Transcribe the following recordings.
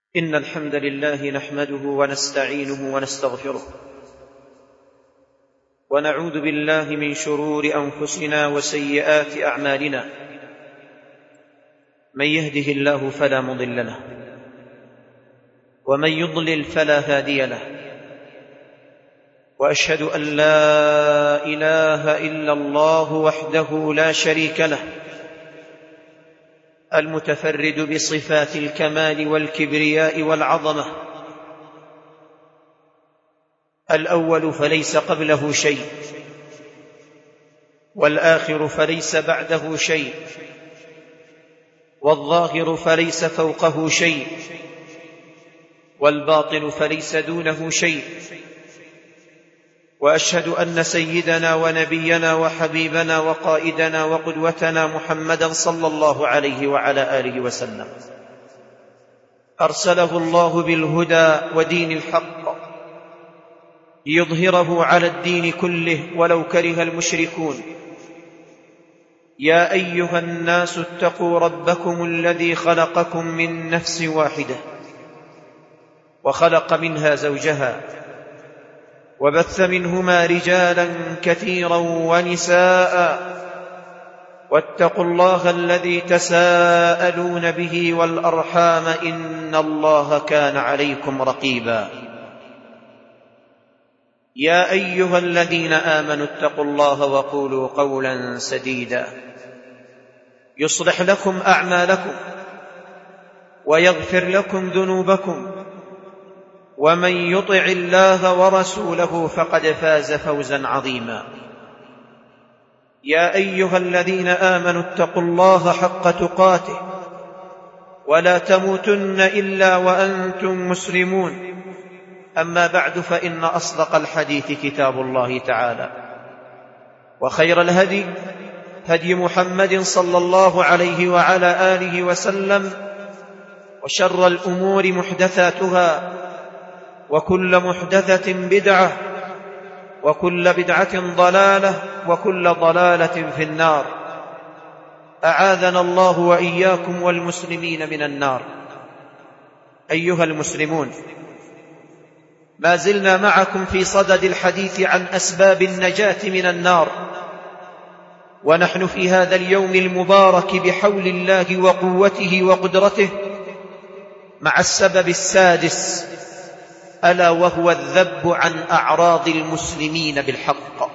إن الحمد لله نحمده ونستعينه ونستغفره، ونعوذ بالله من شرور أنفسنا وسيئات أعمالنا. من يهده الله فلا مضل له، ومن يضلل فلا هادي له، وأشهد أن لا إله إلا الله وحده لا شريك له، المتفرد بصفات الكمال والكبرياء والعظمة، الأول فليس قبله شيء، والآخر فليس بعده شيء، والظاهر فليس فوقه شيء، والباطن فليس دونه شيء. وأشهد أن سيدنا ونبينا وحبيبنا وقائدنا وقدوتنا محمدا صلى الله عليه وعلى آله وسلم أرسله الله بالهدى ودين الحق ليظهره على الدين كله ولو كره المشركون. يا أيها الناس اتقوا ربكم الذي خلقكم من نفس واحدة، وخلق منها زوجها، وبث منهما رجالا كثيرا ونساء، واتقوا الله الذي تساءلون به والأرحام، إن الله كان عليكم رقيبا. يا أيها الذين آمنوا اتقوا الله وقولوا قولا سديدا يصلح لكم أعمالكم ويغفر لكم ذنوبكم، ومن يطع الله ورسوله فقد فاز فوزا عظيما. يا أيها الذين آمنوا اتقوا الله حق تقاته ولا تموتن إلا وأنتم مسلمون. أما بعد، فإن أصدق الحديث كتاب الله تعالى، وخير الهدي هدي محمد صلى الله عليه وعلى آله وسلم، وشر الأمور محدثاتها، وكل محدثة بدعة، وكل بدعة ضلالة، وكل ضلالة في النار. أعاذنا الله وإياكم والمسلمين من النار. أيها المسلمون، ما زلنا معكم في صدد الحديث عن أسباب النجاة من النار، ونحن في هذا اليوم المبارك بحول الله وقوته وقدرته مع السبب السادس، ألا وهو الذب عن أعراض المسلمين بالحق.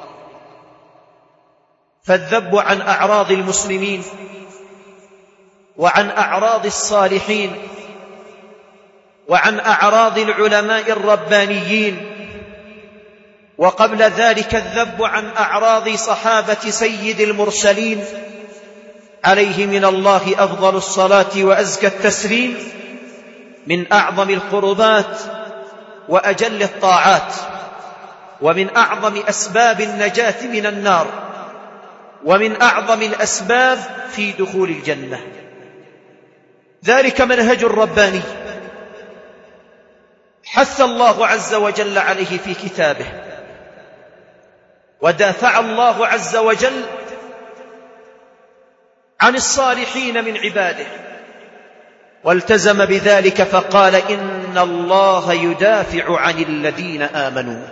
فالذب عن أعراض المسلمين وعن أعراض الصالحين وعن أعراض العلماء الربانيين، وقبل ذلك الذب عن أعراض صحابة سيد المرسلين عليه من الله أفضل الصلاة وأزكى التسليم، من أعظم القربات وأجل الطاعات، ومن أعظم أسباب النجاة من النار، ومن أعظم الأسباب في دخول الجنة. ذلك منهج رباني حث الله عز وجل عليه في كتابه، ودافع الله عز وجل عن الصالحين من عباده، والتزم بذلك فقال: إن الله يدافع عن الذين آمنوا.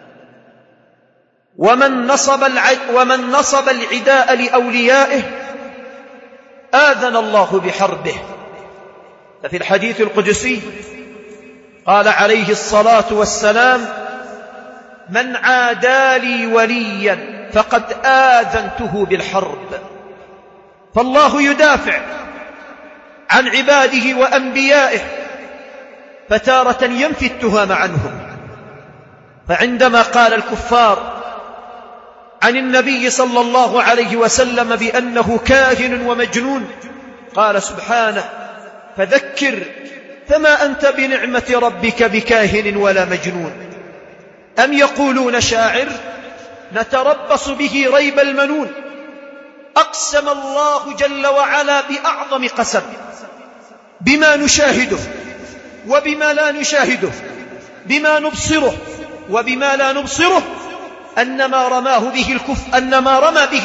ومن نصب العداء لأوليائه آذن الله بحربه. ففي الحديث القدسي قال عليه الصلاة والسلام: من عادى لي وليا فقد آذنته بالحرب. فالله يدافع عن عباده وأنبيائه، فتارة ينفي التهم عنهم. فعندما قال الكفار عن النبي صلى الله عليه وسلم بأنه كاهن ومجنون، قال سبحانه: فذكر فما أنت بنعمة ربك بكاهن ولا مجنون، أم يقولون شاعر نتربص به ريب المنون. أقسم الله جل وعلا بأعظم قسم بما نشاهده وبما لا نشاهده، بما نبصره وبما لا نبصره، أنما رمى به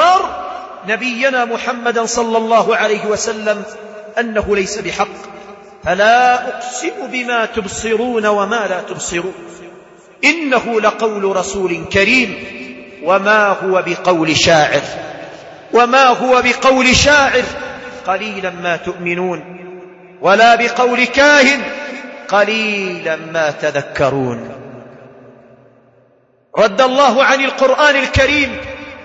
الكفار نبينا محمدا صلى الله عليه وسلم أنه ليس بحق، فلا أقسم بما تبصرون وما لا تبصرون إنه لقول رسول كريم وما هو بقول شاعر قليلا ما تؤمنون ولا بقول كاهن قليلا ما تذكرون. رد الله عن القرآن الكريم،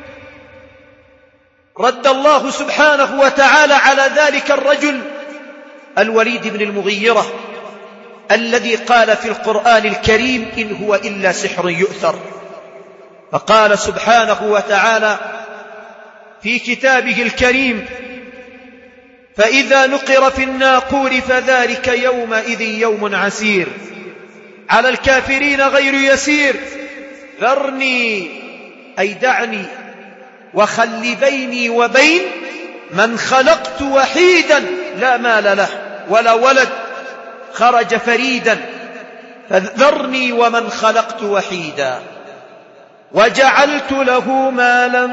رد الله سبحانه وتعالى على ذلك الرجل الوليد بن المغيرة الذي قال في القرآن الكريم إن هو إلا سحر يؤثر. فقال سبحانه وتعالى في كتابه الكريم فإذا نقر في الناقور فذلك يومئذ يوم عسير على الكافرين غير يسير ذرني أي دعني وخل بيني وبين من خلقت وحيدا لا مال له ولا ولد خرج فريدا فذرني ومن خلقت وحيدا وجعلت له مالا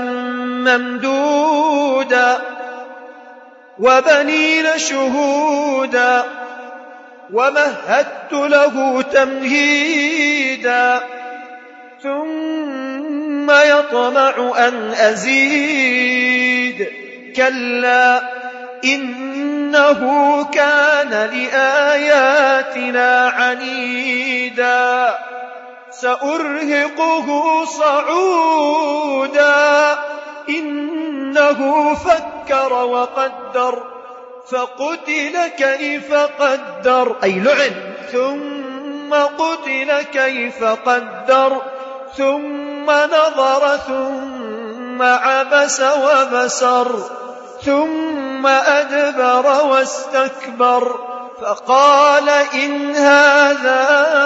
ممدودا وبنين شهودا ومهدت له تمهيدا ثم يطمع أن أزيد كلا إنه كان لآياتنا عنيدا سأرهقه صعودا إنه فكر وقدر فقتل كيف قدر أي لعن ثم قتل كيف قدر ثم نظر ثم عبس وبسر ثم أدبر واستكبر فقال إن هذا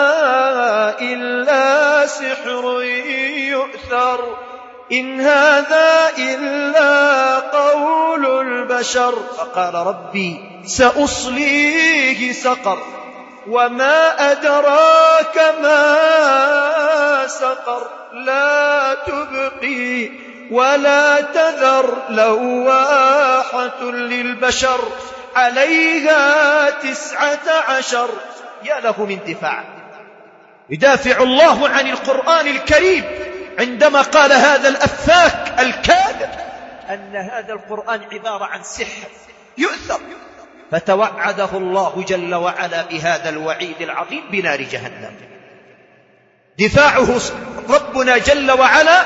إلا سحر يؤثر إن هذا إلا قول البشر فقال ربي سأصليه سقر وما أدراك ما سقر لا تبقي ولا تذر لواحة للبشر عليها 19 يا له من دفاع. يدافع الله عن القرآن الكريم عندما قال هذا الأفاك الكاذب أن هذا القرآن عبارة عن سحر يؤثر، فتوعده الله جل وعلا بهذا الوعيد العظيم بنار جهنم. دفاعه ربنا جل وعلا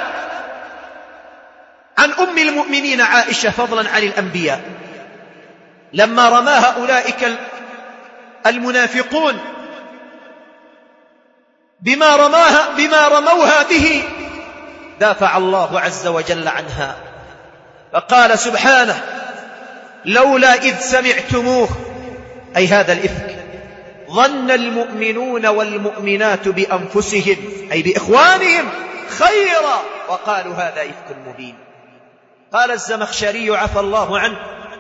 عن أم المؤمنين عائشة فضلا عن الأنبياء لما رماها أولئك المنافقون بما رموها به، دافع الله عز وجل عنها فقال سبحانه لولا إذ سمعتموه أي هذا الإفك ظن المؤمنون والمؤمنات بأنفسهم أي بإخوانهم خيرا وقالوا هذا إفك مبين. قال الزمخشري عفى الله عنه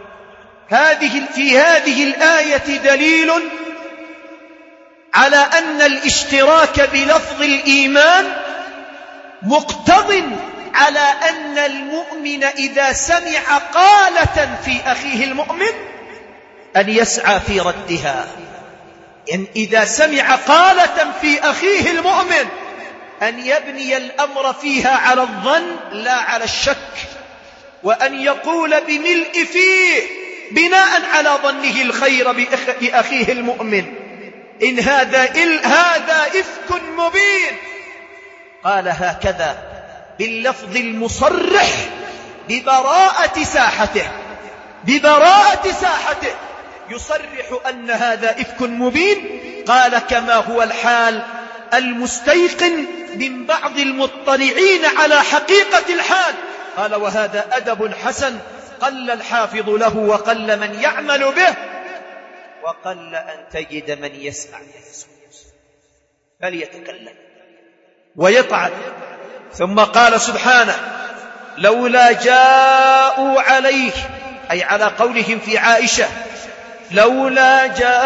في هذه الآية دليل على أن الاشتراك بلفظ الإيمان مقتضٍ على أن المؤمن إذا سمع قالة في أخيه المؤمن أن يسعى في ردها. إن إذا سمع قالة في أخيه المؤمن أن يبني الأمر فيها على الظن لا على الشك، وأن يقول بملء فيه بناء على ظنه الخير بأخيه المؤمن إن هذا إفك مبين. قال هكذا باللفظ المصرح ببراءة ساحته يصرح أن هذا إفك مبين. قال كما هو الحال المستيقن من بعض المطلعين على حقيقة الحال. قال وهذا أدب حسن قل الحافظ له وقل من يعمل به وقل أن تجد من يسمع فليتكلم ويطعن. ثم قال سبحانه لولا جاءوا عليه أي على قولهم في عائشة لولا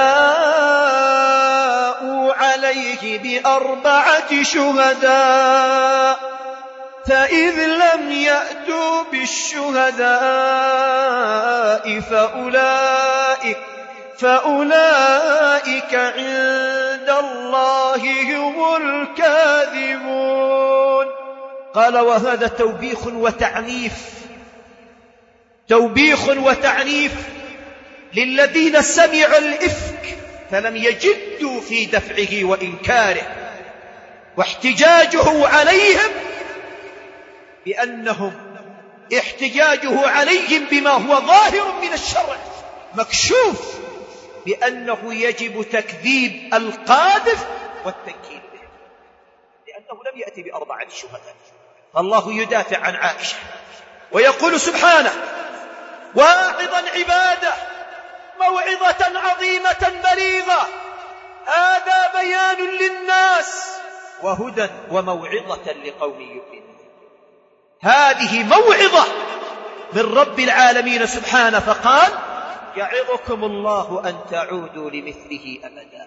جاءوا عليه ب4 شهداء فإذ لم يأتوا بالشهداء فأولئك عند الله هم الكاذبون. قال وهذا توبيخ وتعنيف للذين سمعوا الإفك فلم يجدوا في دفعه وإنكاره، واحتجاجه عليهم احتجاجه عليهم بما هو ظاهر من الشرع مكشوف بأنه يجب تكذيب القاذف والتنكيل به، لأنه لم يأتي بأربعة شهداء. فالله يدافع عن عائشة ويقول سبحانه: واعظا عباده موعظة عظيمة بليغة، هذا بيان للناس وهدى وموعظة لقوم يؤمنون. هذه موعظة من رب العالمين سبحانه، فقال: يعظكم الله أن تعودوا لمثله أبدا.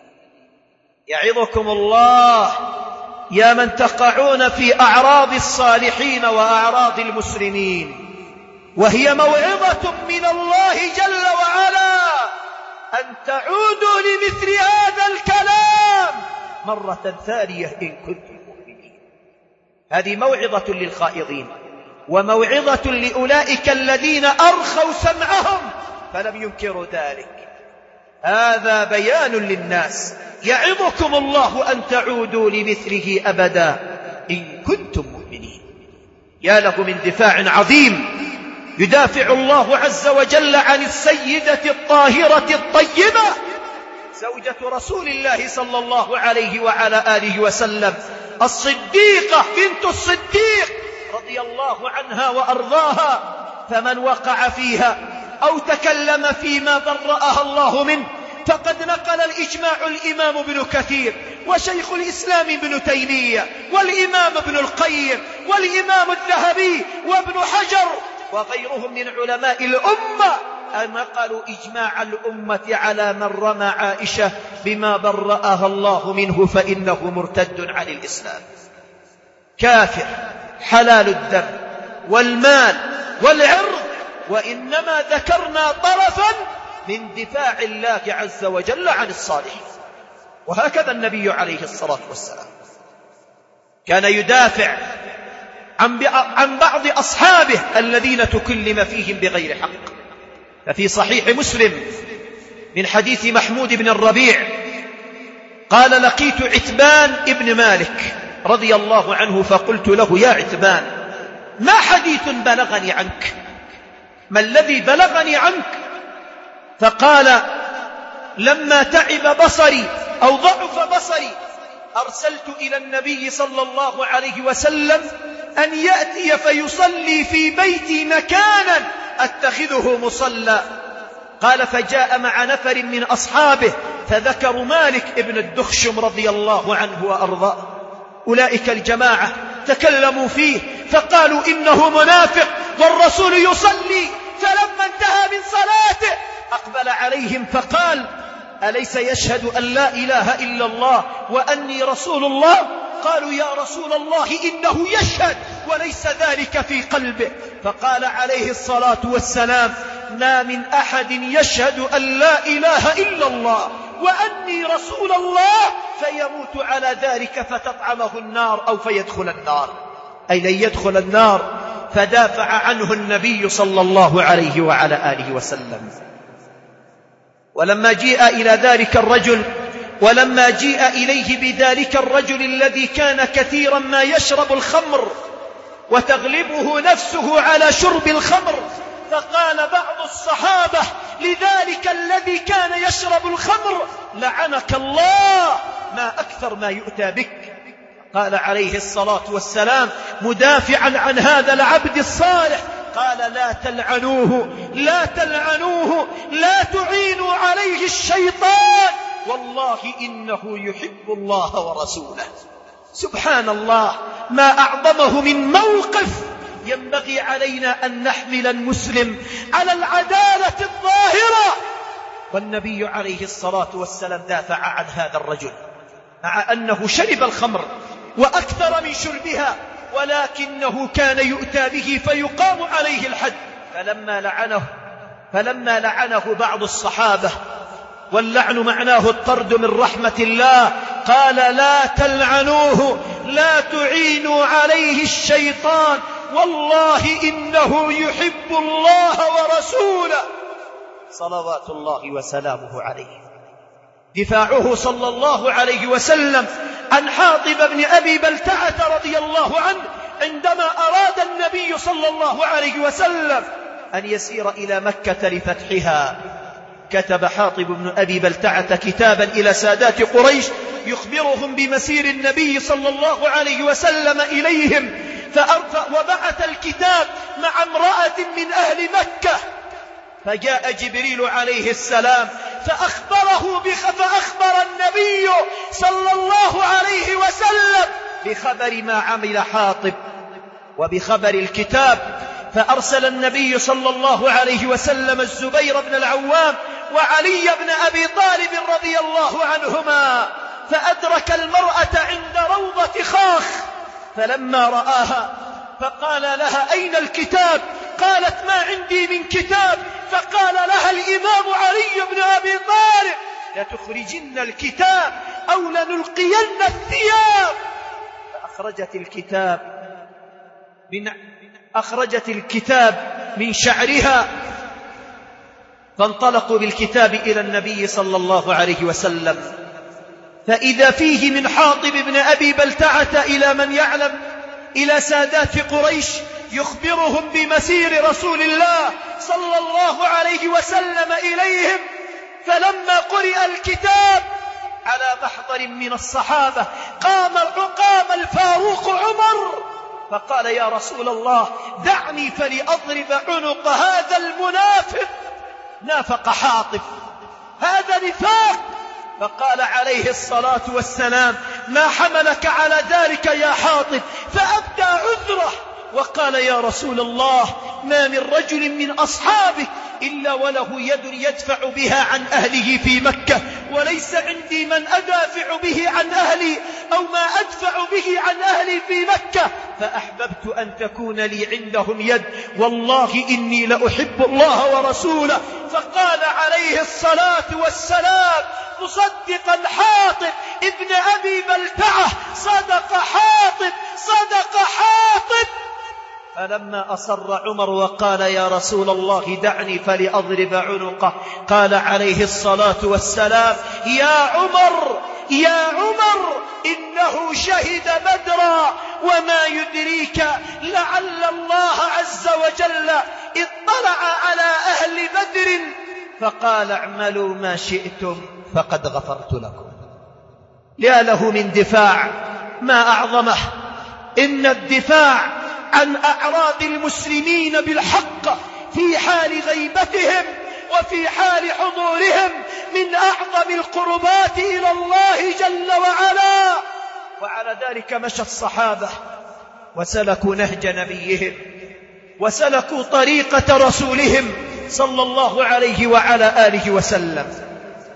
يعظكم الله يا من تقعون في أعراض الصالحين وأعراض المسلمين، وهي موعظة من الله جل وعلا أن تعودوا لمثل هذا الكلام مرة ثانية إن كنتم مؤمنين. هذه موعظة للخائضين وموعظة لأولئك الذين أرخوا سمعهم فلم ينكروا ذلك. هذا بيان للناس: يعظكم الله أن تعودوا لمثله أبدا إن كنتم مؤمنين. يا له من دفاع عظيم يدافع الله عز وجل عن السيدة الطاهرة الطيبة زوجة رسول الله صلى الله عليه وعلى آله وسلم، الصديقة بنت الصديق رضي الله عنها وأرضاها. فمن وقع فيها أو تكلم فيما برأها الله منه فقد نقل الإجماع الإمام ابن كثير وشيخ الإسلام ابن تيمية والإمام ابن القيم والإمام الذهبي وابن حجر وغيرهم من علماء الأمة، نقلوا إجماع الأمة على من رمى عائشة بما برأها الله منه فإنه مرتد عن الإسلام، كافر، حلال الدم والمال والعرض. وإنما ذكرنا طرفا من دفاع الله عز وجل عن الصالحين. وهكذا النبي عليه الصلاة والسلام كان يدافع عن بعض أصحابه الذين تكلم فيهم بغير حق. ففي صحيح مسلم من حديث محمود بن الربيع قال: لقيت عتبان ابن مالك رضي الله عنه فقلت له: يا عتبان، ما حديث بلغني عنك؟ ما الذي بلغني عنك؟ فقال: لما تعب بصري أو ضعف بصري أرسلت إلى النبي صلى الله عليه وسلم أن يأتي فيصلي في بيتي مكانا أتخذه مصلى. قال: فجاء مع نفر من أصحابه فذكروا مالك ابن الدخشم رضي الله عنه وأرضاه. أولئك الجماعة تكلموا فيه فقالوا: إنه منافق والرسول يصلي. فلما انتهى من صلاته أقبل عليهم فقال: أليس يشهد أن لا إله إلا الله وأني رسول الله؟ قالوا: يا رسول الله إنه يشهد وليس ذلك في قلبه. فقال عليه الصلاة والسلام: ما من أحد يشهد أن لا إله إلا الله وأني رسول الله فيموت على ذلك فتطعمه النار أو فيدخل النار، أي لن يدخل النار. فدافع عنه النبي صلى الله عليه وعلى آله وسلم. ولما جيء إليه بذلك الرجل الذي كان كثيرا ما يشرب الخمر وتغلبه نفسه على شرب الخمر، فقال بعض الصحابة لذلك الذي كان يشرب الخمر: لعنك الله، ما أكثر ما يؤتى بك. قال عليه الصلاة والسلام مدافعا عن هذا العبد الصالح: قال: لا تلعنوه لا تلعنوه، لا تعينوا عليه الشيطان، والله إنه يحب الله ورسوله. سبحان الله، ما أعظمه من موقف ينبغي علينا أن نحمل المسلم على العدالة الظاهرة. والنبي عليه الصلاة والسلام دافع عن هذا الرجل مع أنه شرب الخمر وأكثر من شربها، ولكنه كان يؤتى به فيقام عليه الحد. فلما لعنه بعض الصحابة واللعن معناه الطرد من رحمة الله. قال لا تلعنوه، لا تعينوا عليه الشيطان، والله إنه يحب الله ورسوله صلوات الله وسلامه عليه. دفاعه صلى الله عليه وسلم عن حاطب بن أبي بلتعة رضي الله عنه عندما أراد النبي صلى الله عليه وسلم أن يسير إلى مكة لفتحها، كتب حاطب بن أبي بلتعة كتابا إلى سادات قريش يخبرهم بمسير النبي صلى الله عليه وسلم إليهم، وبعث الكتاب مع امرأة من أهل مكة، فجاء جبريل عليه السلام فأخبر النبي صلى الله عليه وسلم بخبر ما عمل حاطب وبخبر الكتاب. فأرسل النبي صلى الله عليه وسلم الزبير بن العوام وعلي بن أبي طالب رضي الله عنهما، فأدرك المرأة عند روضة خاخ، فلما رآها فقال لها أين الكتاب؟ قالت ما عندي من كتاب. فقال لها الإمام علي بن أبي طالب لتخرجن الكتاب أو لنلقين الثياب. أخرجت الكتاب من شعرها، فانطلقوا بالكتاب إلى النبي صلى الله عليه وسلم، فإذا فيه من حاطب بن أبي بلتعة إلى من يعلم إلى سادات قريش يخبرهم بمسير رسول الله صلى الله عليه وسلم إليهم. فلما قرئ الكتاب على محضر من الصحابة قام الفاروق عمر فقال يا رسول الله دعني فلأضرب عنق هذا المنافق، نافق حاطب، هذا نفاق. فقال عليه الصلاة والسلام ما حملك على ذلك يا حاطب؟ فأبدى عذره وقال يا رسول الله ما من رجل من أصحابك إلا وله يد يدفع بها عن أهله في مكة، وليس عندي من أدافع به عن أهلي أو ما أدفع به عن أهلي في مكة، فأحببت أن تكون لي عندهم يد، والله إني لأحب الله ورسوله. فقال عليه الصلاة والسلام مصدقا حاطب ابن أبي بلتعة صدق حاطب صدق حاطب. فلما أصر عمر وقال يا رسول الله دعني فلأضرب عنقه، قال عليه الصلاة والسلام يا عمر إنه شهد بدرا، وما يدريك لعل الله عز وجل اطلع على أهل بدر فقال اعملوا ما شئتم فقد غفرت لكم. يا له من دفاع ما أعظمه. إن الدفاع عن أعراض المسلمين بالحق في حال غيبتهم وفي حال حضورهم من أعظم القربات إلى الله جل وعلا. وعلى ذلك مشى الصحابة وسلكوا نهج نبيهم وسلكوا طريقة رسولهم صلى الله عليه وعلى آله وسلم.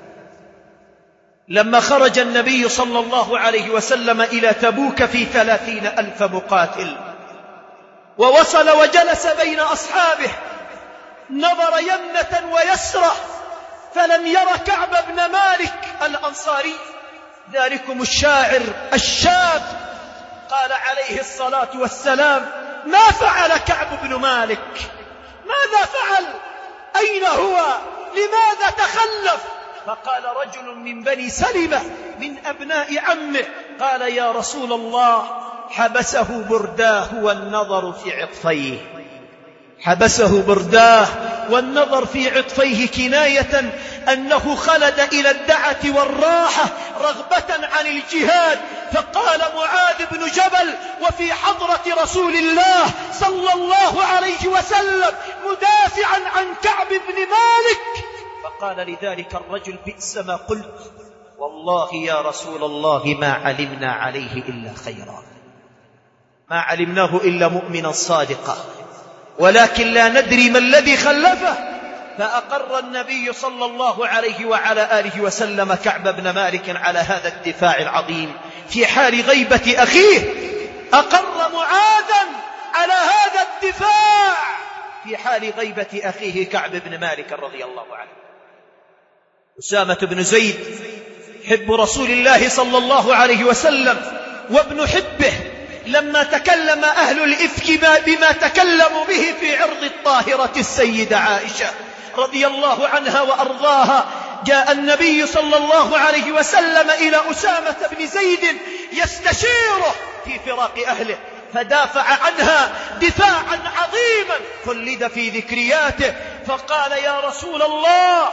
لما خرج النبي صلى الله عليه وسلم إلى تبوك في 30,000 مقاتل ووصل وجلس بين أصحابه، نظر يمنة ويسرة فلم ير كعب بن مالك الأنصاري ذلكم الشاعر الشاب. قال عليه الصلاة والسلام ما فعل كعب بن مالك؟ ماذا فعل؟ أين هو؟ لماذا تخلف؟ فقال رجل من بني سلمة من أبناء عمه قال يا رسول الله حبسه برداه والنظر في عطفيه. حبسه برداه والنظر في عطفيه كناية أنه خلد إلى الدعة والراحة رغبة عن الجهاد. فقال معاذ بن جبل وفي حضرة رسول الله صلى الله عليه وسلم مدافعا عن كعب بن مالك، فقال لذلك الرجل بئس ما قلت، والله يا رسول الله ما علمنا عليه إلا خيرا، ما علمناه إلا مؤمنا صادقا، ولكن لا ندري ما الذي خلفه. فأقر النبي صلى الله عليه وعلى آله وسلم كعب بن مالك على هذا الدفاع العظيم في حال غيبة أخيه. أقر معاذا على هذا الدفاع في حال غيبة أخيه كعب بن مالك رضي الله عنه. أسامة بن زيد حب رسول الله صلى الله عليه وسلم وابن حبه، لما تكلم أهل الإفك بما تكلموا به في عرض الطاهرة السيدة عائشة رضي الله عنها وأرضاها، جاء النبي صلى الله عليه وسلم إلى أسامة بن زيد يستشيره في فراق أهله، فدافع عنها دفاعا عظيما خلد في ذكرياته، فقال: يا رسول الله،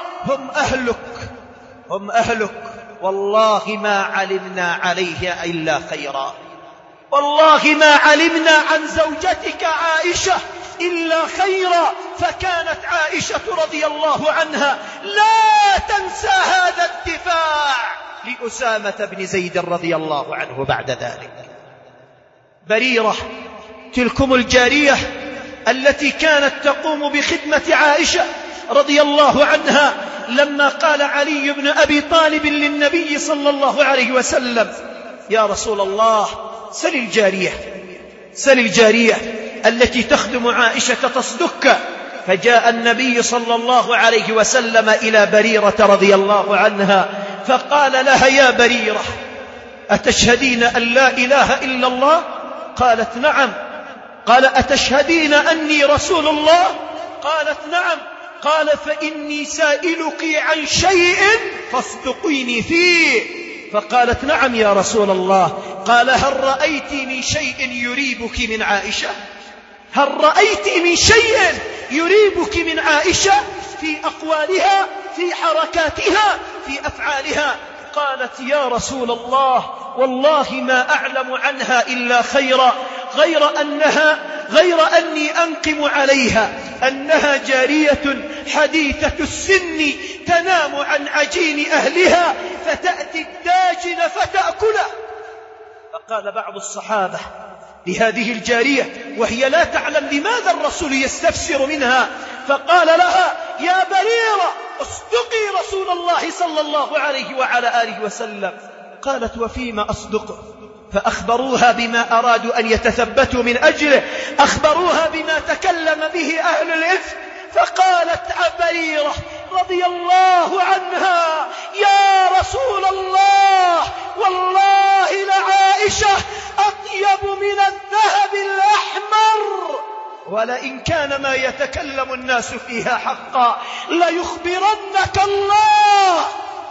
هم أهلك والله ما علمنا عليه إلا خيرا، والله ما علمنا عن زوجتك عائشة إلا خيرا. فكانت عائشة رضي الله عنها لا تنسى هذا الدفاع لأسامة بن زيد رضي الله عنه. بعد ذلك بريرة، تلكم الجارية التي كانت تقوم بخدمة عائشة رضي الله عنها، لما قال علي بن أبي طالب للنبي صلى الله عليه وسلم: يا رسول الله، سل الجارية التي تخدم عائشة تصدك. فجاء النبي صلى الله عليه وسلم إلى بريرة رضي الله عنها فقال لها: يا بريرة، أتشهدين أن لا إله إلا الله؟ قالت: نعم. قال: أتشهدين أني رسول الله؟ قالت: نعم. قال: فإني سائلك عن شيء فاصدقيني فيه. فقالت: نعم يا رسول الله. قال: هل رأيت من شيء يريبك من عائشة؟ هل رأيت من شيء يريبك من عائشة في أقوالها، في حركاتها، في أفعالها؟ قالت: يا رسول الله، والله ما أعلم عنها إلا خيرا، غير أني أنقم عليها أنها جارية حديثة السن تنام عن عجين أهلها فتأتي الداجن فتأكله. فقال بعض الصحابة لهذه الجارية وهي لا تعلم لماذا الرسول يستفسر منها، فقال لها: يا بريرة، اصدقي رسول الله صلى الله عليه وعلى آله وسلم. قالت: وفيما أصدقه؟ فأخبروها بما أرادوا أن يتثبتوا من أجله، أخبروها بما تكلم به أهل الإفك. فقالت بريرة رضي الله عنها: يا رسول الله، والله لعائشة أطيب من الذهب الأحمر، ولئن كان ما يتكلم الناس فيها حقا ليخبرنك الله،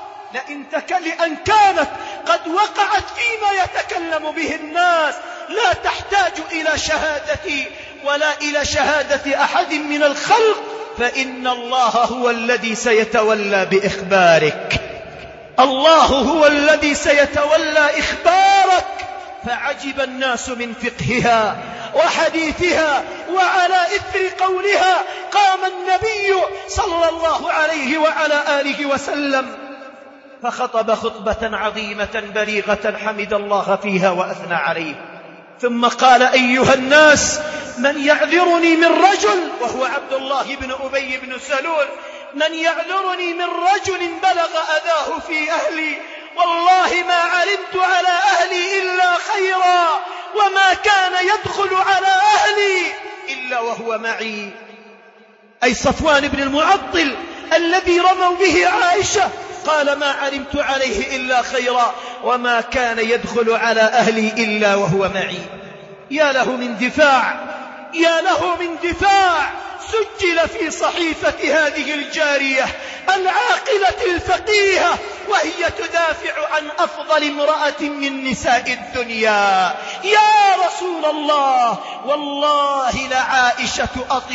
لأن كانت قد وقعت فيما يتكلم به الناس، لا تحتاج إلى شهادتي ولا إلى شهادة أحد من الخلق، فإن الله هو الذي سيتولى بإخبارك، الله هو الذي سيتولى إخبارك. فعجب الناس من فقهها وحديثها، وعلى إثر قولها قام النبي صلى الله عليه وعلى آله وسلم فخطب خطبة عظيمة بليغة حمد الله فيها وأثنى عليه، ثم قال: أيها الناس، من يعذرني من رجل، وهو عبد الله بن أبي بن سلول، من يعذرني من رجل بلغ أذاه في أهلي، والله ما علمت على أهلي إلا خيرا، وما كان يدخل على أهلي إلا وهو معي. أي صفوان بن المعطل الذي رموا به عائشة قال: ما علمت عليه إلا خيرا، وما كان يدخل على أهلي إلا وهو معي. يا له من دفاع، يا له من دفاع سجل في صحيفة هذه الجارية العاقلة الفقيهة، وهي تدافع عن أفضل امرأة من نساء الدنيا. يا رسول الله، والله لعائشة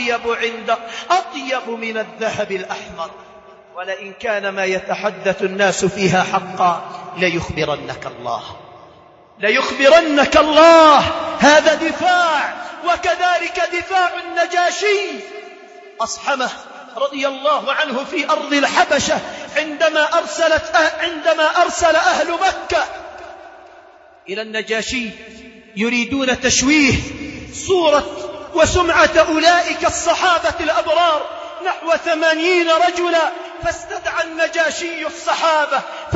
أطيب من الذهب الأحمر، ولئن كان ما يتحدث الناس فيها حقا ليخبرنك الله. هذا دفاع. وكذلك دفاع النجاشي أصحمه رضي الله عنه في أرض الحبشة عندما أرسل أهل مكة إلى النجاشي يريدون تشويه صورة وسمعة أولئك الصحابة الأبرار نحو 80 رجلا، فاستدعى النجاشي الصحابة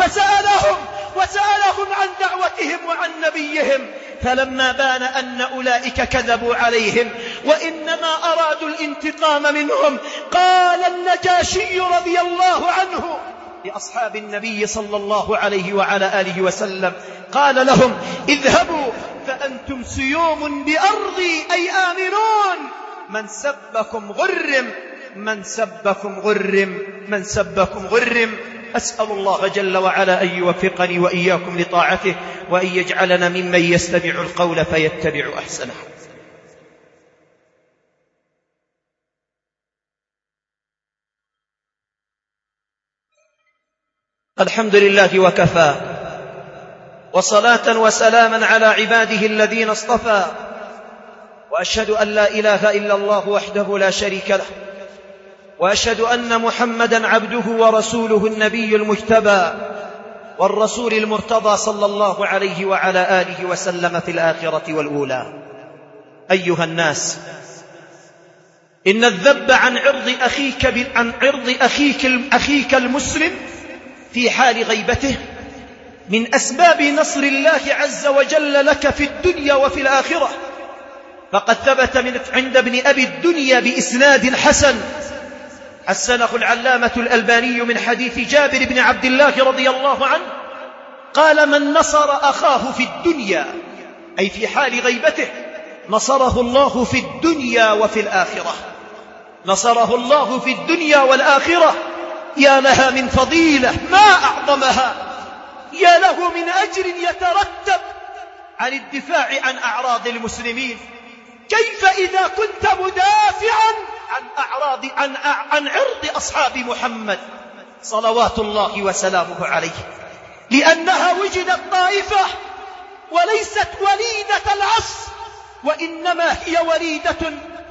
وسألهم عن دعوتهم وعن نبيهم، فلما بان أن أولئك كذبوا عليهم وإنما أرادوا الانتقام منهم، قال النجاشي رضي الله عنه: لأصحاب النبي صلى الله عليه وعلى آله وسلم، قال لهم اذهبوا فأنتم سيوم بأرضي أي آمنون، من سبكم غرم، من سبكم غرم، من سبكم غرم. أسأل الله جل وعلا أن يوفقني وإياكم لطاعته، وأن يجعلنا ممن يستمع القول فيتبع أحسنه. الحمد لله وكفى، وصلاة وسلاما على عباده الذين اصطفى، وأشهد أن لا إله إلا الله وحده لا شريك له، وأشهد أن محمدا عبده ورسوله النبي المجتبى والرسول المرتضى صلى الله عليه وعلى آله وسلم في الآخرة والأولى. أيها الناس، إن الذب عن عرض أخيك المسلم في حال غيبته من أسباب نصر الله عز وجل لك في الدنيا وفي الآخرة. فقد ثبت عند ابن أبي الدنيا بإسناد حسن حسنه العلامة الألباني من حديث جابر بن عبد الله رضي الله عنه قال: من نصر أخاه في الدنيا أي في حال غيبته نصره الله في الدنيا وفي الآخرة، نصره الله في الدنيا والآخرة. يا لها من فضيلة ما أعظمها، يا له من أجر يترتب عن الدفاع عن أعراض المسلمين. كيف إذا كنت مدافعا عن عرض أصحاب محمد صلوات الله وسلامه عليه، لأنها وجدت طائفة وليست وليدة العصر، وإنما هي وليدة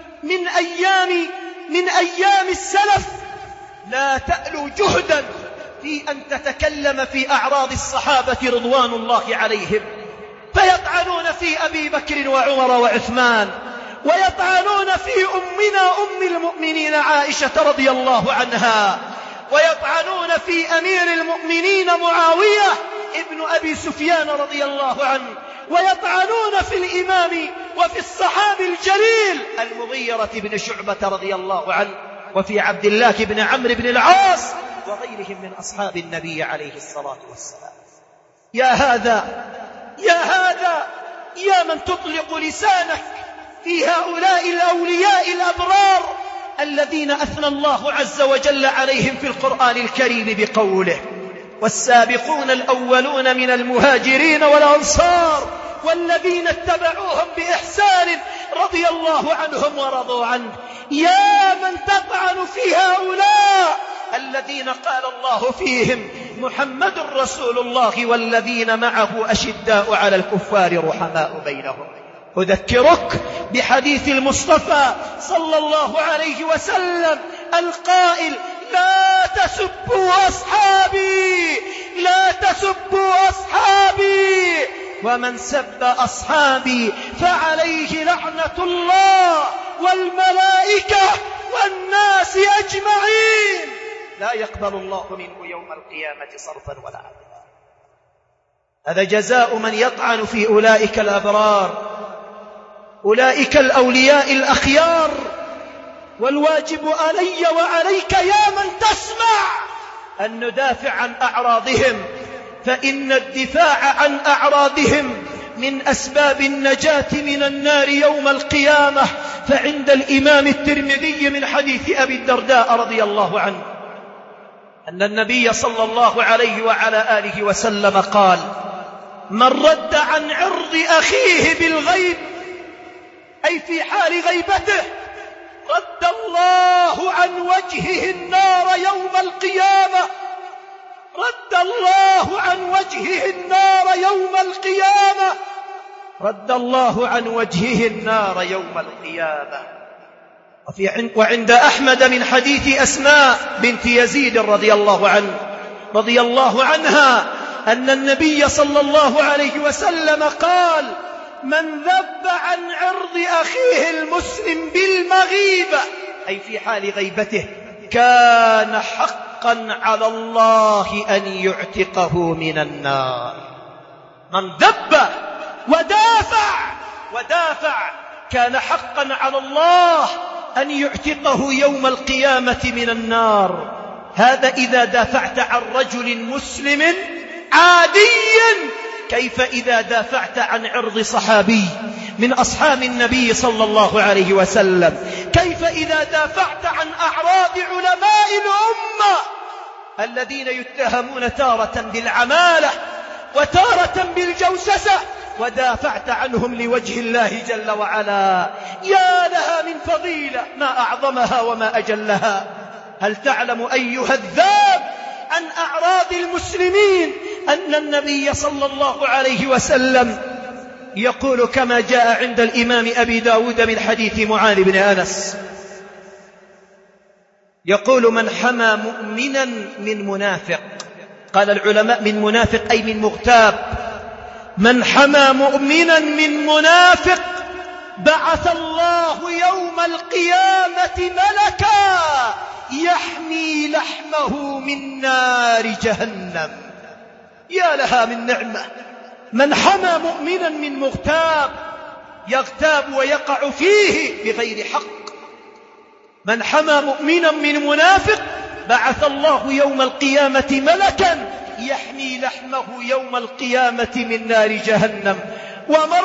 من أيام السلف، لا تألو جهدا في أن تتكلم في أعراض الصحابة رضوان الله عليهم، فيطعنون في أبي بكر وعمر وعثمان، ويطعنون في أمنا أم المؤمنين عائشة رضي الله عنها، ويطعنون في أمير المؤمنين معاوية ابن أبي سفيان رضي الله عنه، ويطعنون في الإمام وفي الصحابي الجليل المغيرة بن شعبة رضي الله عنه، وفي عبد الله بن عمرو بن العاص وغيرهم من أصحاب النبي عليه الصلاة والسلام. يا هذا يا من تطلق لسانك في هؤلاء الأولياء الأبرار الذين أثنى الله عز وجل عليهم في القرآن الكريم بقوله: والسابقون الأولون من المهاجرين والأنصار والذين اتبعوهم بإحسان رضي الله عنهم ورضوا عنه. يا من تطعن في هؤلاء الذين قال الله فيهم: محمد رسول الله والذين معه أشداء على الكفار رحماء بينهم. أذكرك بحديث المصطفى صلى الله عليه وسلم القائل: لا تسبوا أصحابي، لا تسبوا أصحابي، ومن سب أصحابي فعليه لعنة الله والملائكة والناس أجمعين، لا يقبل الله منه يوم القيامة صرفا ولا عدلا. هذا جزاء من يطعن في أولئك الأبرار، أولئك الأولياء الأخيار. والواجب علي وعليك يا من تسمع أن ندافع عن أعراضهم، فإن الدفاع عن أعراضهم من أسباب النجاة من النار يوم القيامة. فعند الإمام الترمذي من حديث أبي الدرداء رضي الله عنه أن النبي صلى الله عليه وعلى آله وسلم قال: من رد عن عرض أخيه بالغيب أي في حال غيبته رد الله عن وجهه النار يوم القيامة، رد الله عن وجهه النار يوم القيامة، رد الله عن وجهه النار يوم القيامة. وعند أحمد من حديث أسماء بنت يزيد رضي الله عنها أن النبي صلى الله عليه وسلم قال: من ذب عن عرض أخيه المسلم بالمغيبة أي في حال غيبته كان حقا على الله أن يعتقه من النار. من ذب ودافع كان حقا على الله أن يعتقه يوم القيامة من النار. هذا إذا دافعت عن رجل مسلم عادي، كيف إذا دافعت عن عرض صحابي من أصحاب النبي صلى الله عليه وسلم؟ كيف إذا دافعت عن أعراض علماء الأمة الذين يتهمون تارة بالعمالة وتارة بالجوسسة، ودافعت عنهم لوجه الله جل وعلا؟ يا لها من فضيلة، ما أعظمها وما أجلها. هل تعلم أيها الذاب عن أعراض المسلمين أن النبي صلى الله عليه وسلم يقول كما جاء عند الإمام أبي داود من حديث معاذ بن أنس، يقول: من حمى مؤمنا من منافق، قال العلماء من منافق أي من مغتاب، من حمى مؤمنا من منافق بعث الله يوم القيامة ملكا يحمي لحمه من نار جهنم. يا لها من نعمة. من حمى مؤمنا من مغتاب، يغتاب ويقع فيه بغير حق. من حمى مؤمنا من منافق بعث الله يوم القيامة ملكا يحمي لحمه يوم القيامة من نار جهنم. ومن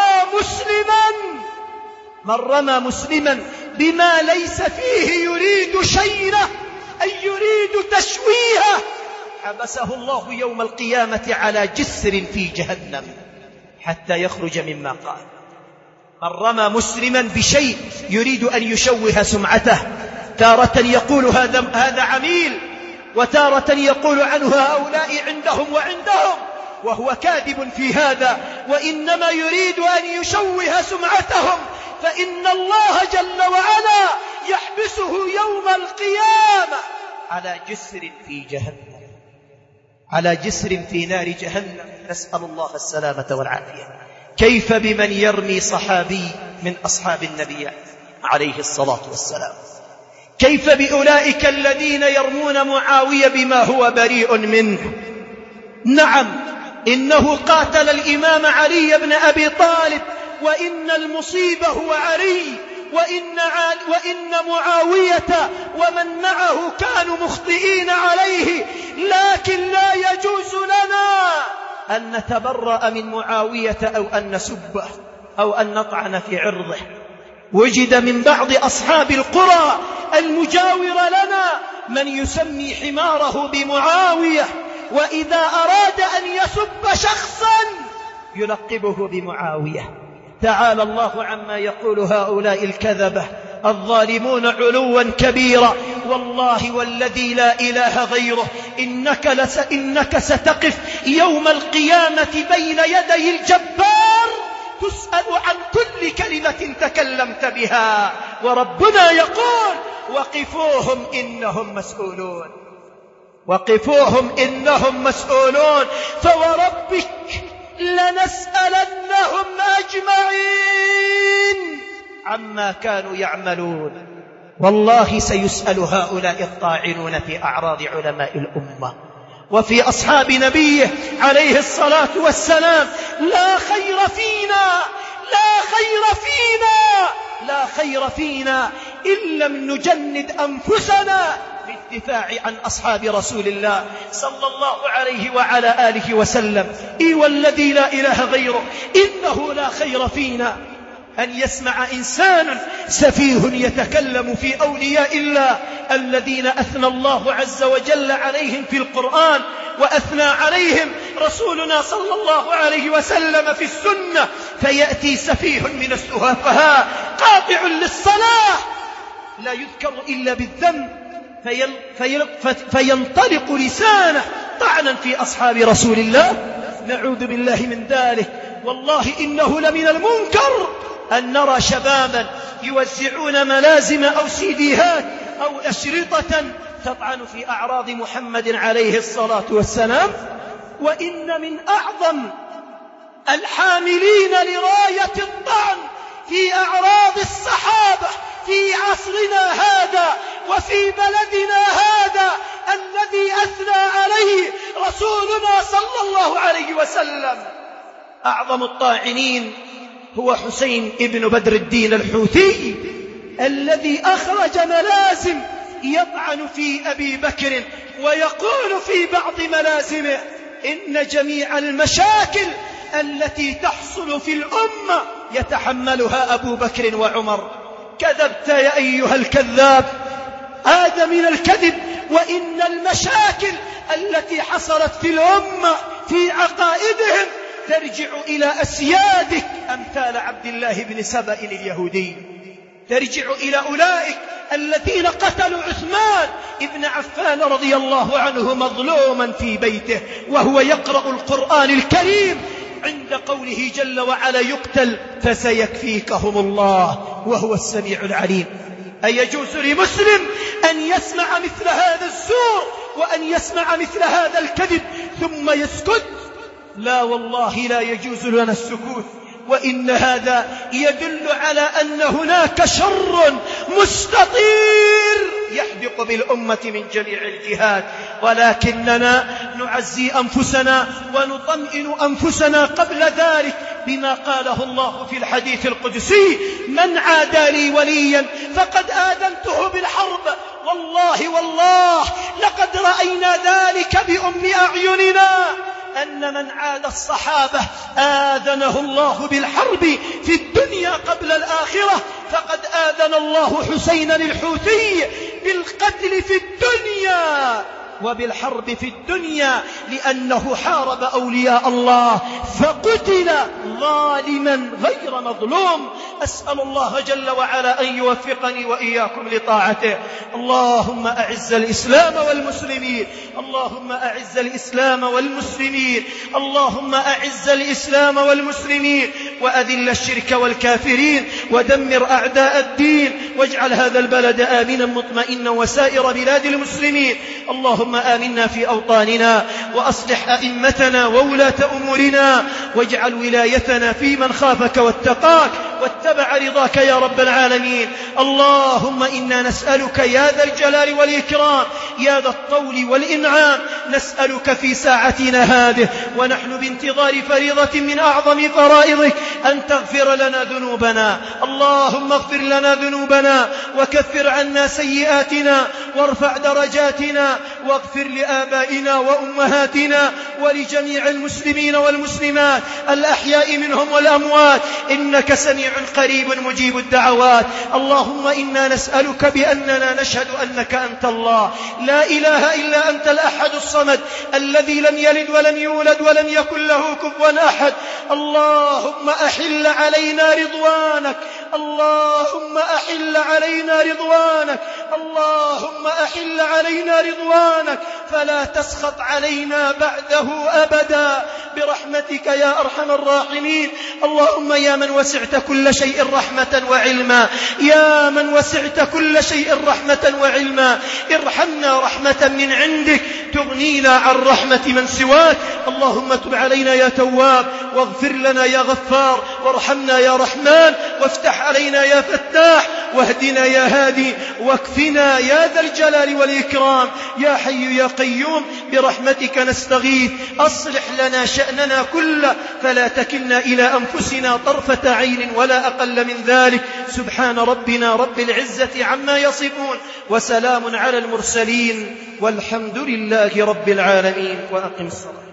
رمى مسلما بما ليس فيه يريد شينه أي يريد تشويهه، حبسه الله يوم القيامة على جسر في جهنم حتى يخرج مما قال. من رمى مسلما بشيء يريد أن يشوه سمعته، تارة يقول هذا عميل، وتارة يقول عنه هؤلاء عندهم وعندهم، وهو كاذب في هذا، وإنما يريد أن يشوه سمعتهم، فإن الله جل وعلا يحبسه يوم القيامة على جسر في جهنم، على جسر في نار جهنم، نسأل الله السلامة والعافية. كيف بمن يرمي صحابي من أصحاب النبي عليه الصلاة والسلام؟ كيف بأولئك الذين يرمون معاوية بما هو بريء منه؟ نعم، إنه قاتل الإمام علي بن أبي طالب، وإن المصيبة هو علي، وإن معاوية ومن معه كانوا مخطئين عليه، لكن لا يجوز لنا أن نتبرأ من معاوية أو أن نسبه أو أن نطعن في عرضه. وجد من بعض أصحاب القرى المجاورة لنا من يسمي حماره بمعاوية، وإذا أراد أن يسب شخصا يلقبه بمعاوية. تعالى الله عما يقول هؤلاء الكذبة الظالمون علوا كبيرا. والله والذي لا إله غيره إنك ستقف يوم القيامة بين يدي الجبار تسأل عن كل كلمة تكلمت بها، وربنا يقول: وقفوهم إنهم مسؤولون، وقفوهم إنهم مسؤولون. فوربك لنسألنهم أجمعين عما كانوا يعملون. والله سيسأل هؤلاء الطاعنون في أعراض علماء الأمة وفي أصحاب نبيه عليه الصلاة والسلام. لا خير فينا، لا خير فينا، لا خير فينا إن لم نجند أنفسنا بالدفاع عن أصحاب رسول الله صلى الله عليه وعلى آله وسلم. والذي لا إله غيره إنه لا خير فينا أن يسمع إنسان سفيه يتكلم في أولياء الله الذين أثنى الله عز وجل عليهم في القرآن، وأثنى عليهم رسولنا صلى الله عليه وسلم في السنة، فيأتي سفيه من السفهاء قاطع للصلاة لا يذكر إلا بالذنب فينطلق لسانه طعنا في أصحاب رسول الله. نعوذ بالله من ذلك. والله إنه لمن المنكر أن نرى شبابا يوزعون ملازم أو سيديهات أو أشرطة تطعن في أعراض محمد عليه الصلاة والسلام. وإن من أعظم الحاملين لراية الطعن في أعراض الصحابة في عصرنا هذا وفي بلدنا هذا الذي أثنى عليه رسولنا صلى الله عليه وسلم، أعظم الطاعنين هو حسين ابن بدر الدين الحوثي الذي أخرج ملازم يطعن في أبي بكر ويقول في بعض ملازمه إن جميع المشاكل التي تحصل في الأمة يتحملها أبو بكر وعمر. كذبت يا أيها الكذاب، هذا من الكذب. وإن المشاكل التي حصلت في الأمة في عقائدهم ترجع إلى أسيادك أمثال عبد الله بن سبأ اليهودي، ترجع إلى أولئك الذين قتلوا عثمان ابن عفان رضي الله عنه مظلوما في بيته وهو يقرأ القرآن الكريم عند قوله جل وعلا يقتل فسيكفيكهم الله وهو السميع العليم. أيجوز لمسلم أن يسمع مثل هذا الزور وأن يسمع مثل هذا الكذب ثم يسكت؟ لا والله لا يجوز لنا السكوت. وإن هذا يدل على أن هناك شر مستطير يحدق بالأمة من جميع الجهات، ولكننا نعزي أنفسنا ونطمئن أنفسنا قبل ذلك بما قاله الله في الحديث القدسي: من عادى لي وليا فقد آذنته بالحرب. والله لقد رأينا ذلك بأم أعيننا، أن من عاد الصحابة آذنه الله بالحرب في الدنيا قبل الآخرة، فقد آذن الله حسينا الحوثي بالقتل في الدنيا وبالحرب في الدنيا، لأنه حارب أولياء الله فقتل ظالما غير مظلوم. أسأل الله جل وعلا أن يوفقني وإياكم لطاعته. اللهم أعز الإسلام والمسلمين، اللهم أعز الإسلام والمسلمين، اللهم أعز الإسلام والمسلمين، وأذل الشرك والكافرين، ودمر أعداء الدين، واجعل هذا البلد آمنا مطمئنا وسائر بلاد المسلمين. اللهم آمنا في أوطاننا، وأصلح أئمتنا وولاة أمورنا، واجعل ولايتنا في من خافك واتقاك واتبع رضاك يا رب العالمين. اللهم إنا نسألك يا ذا الجلال والإكرام يا ذا الطول والإنعام، نسألك في ساعتنا هذه ونحن بانتظار فريضة من أعظم فرائضك أن تغفر لنا ذنوبنا. اللهم اغفر لنا ذنوبنا وكفر عنا سيئاتنا وارفع درجاتنا، واغفر لآبائنا وأمهاتنا ولجميع المسلمين والمسلمات الأحياء منهم والأموات، إنك سميع قريب مجيب الدعوات. اللهم إنا نسألك بأننا نشهد أنك أنت الله لا إله إلا أنت الأحد الصمد الذي لم يلد ولم يولد ولم يكن له كفوا أحد. اللهم أحل علينا رضوانك، اللهم أحل علينا رضوانك، اللهم أحل علينا رضوانك، فلا تسخط علينا بعده أبدا برحمتك يا أرحم الراحمين. اللهم يا من وسعت كل شيء رحمة وعلما، يا من وسعت كل شيء رحمة وعلما، ارحمنا رحمة من عندك تغنينا عن رحمة من سواك. اللهم تب علينا يا تواب، واغفر لنا يا غفار، وارحمنا يا رحمن، وافتح علينا يا فتاح، واهدنا يا هادي، واكفنا يا ذا الجلال والإكرام. يا حي يا قيوم برحمتك نستغيث، أصلح لنا شأننا كله، فلا تكلنا إلى أنفسنا طرفة عين ولا أقل من ذلك. سبحان ربنا رب العزة عما يصفون، وسلام على المرسلين، والحمد لله رب العالمين. وأقم الصلاة.